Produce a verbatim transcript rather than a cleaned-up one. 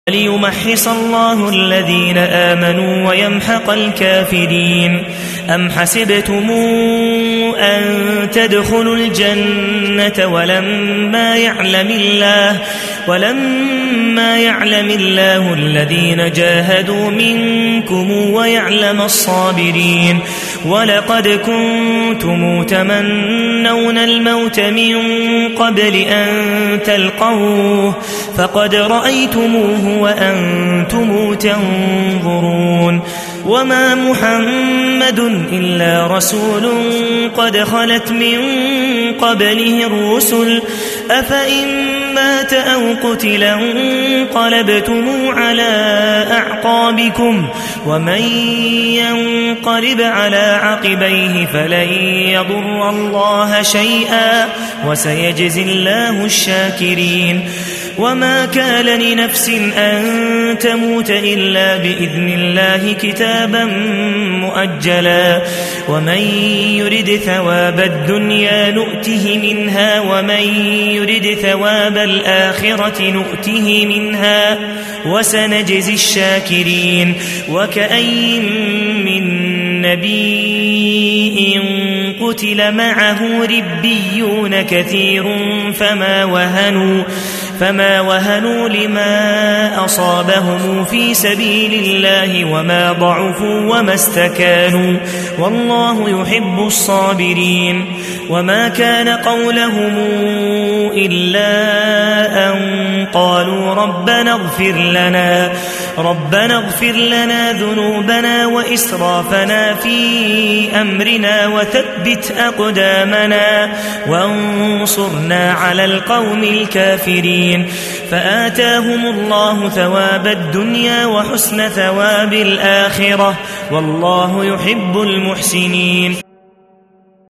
ليمحص الله الذين آمنوا ويمحق الكافرين. أم حسبتم أن تدخلوا الجنة ولما يعلم الله ولما يعلم الله الذين جاهدوا منكم ويعلم الصابرين. ولقد كنتم تمنون الموت من قبل أن تلقوه فقد رأيتموه وأنتم تنظرون. وما محمد إلا رسول قد خلت من قبله الرسل أفإن مات أو قتل انقلبتم على أعقابكم ومن ينقلب على عقبيه فلن يضر الله شيئا وسيجزي الله الشاكرين. وما كان لنفس أن تموت إلا بإذن الله كتابا مؤجلا ومن يرد ثواب الدنيا نؤته منها ومن يرد ثواب الآخرة نؤته منها وسنجزي الشاكرين. وكأي من نبي قتل معه ربيون كثير فما وهنوا فما وهنوا لما أصابهم في سبيل الله وما ضعفوا وما استكانوا والله يحب الصابرين. وما كان قولهم إلا أن قالوا ربنا اغفر لنا ربنا اغفر لنا ذنوبنا وإسرافنا في أمرنا وثبت أقدامنا وانصرنا على القوم الكافرين. فآتاهم الله ثواب الدنيا وحسن ثواب الآخرة والله يحب المحسنين.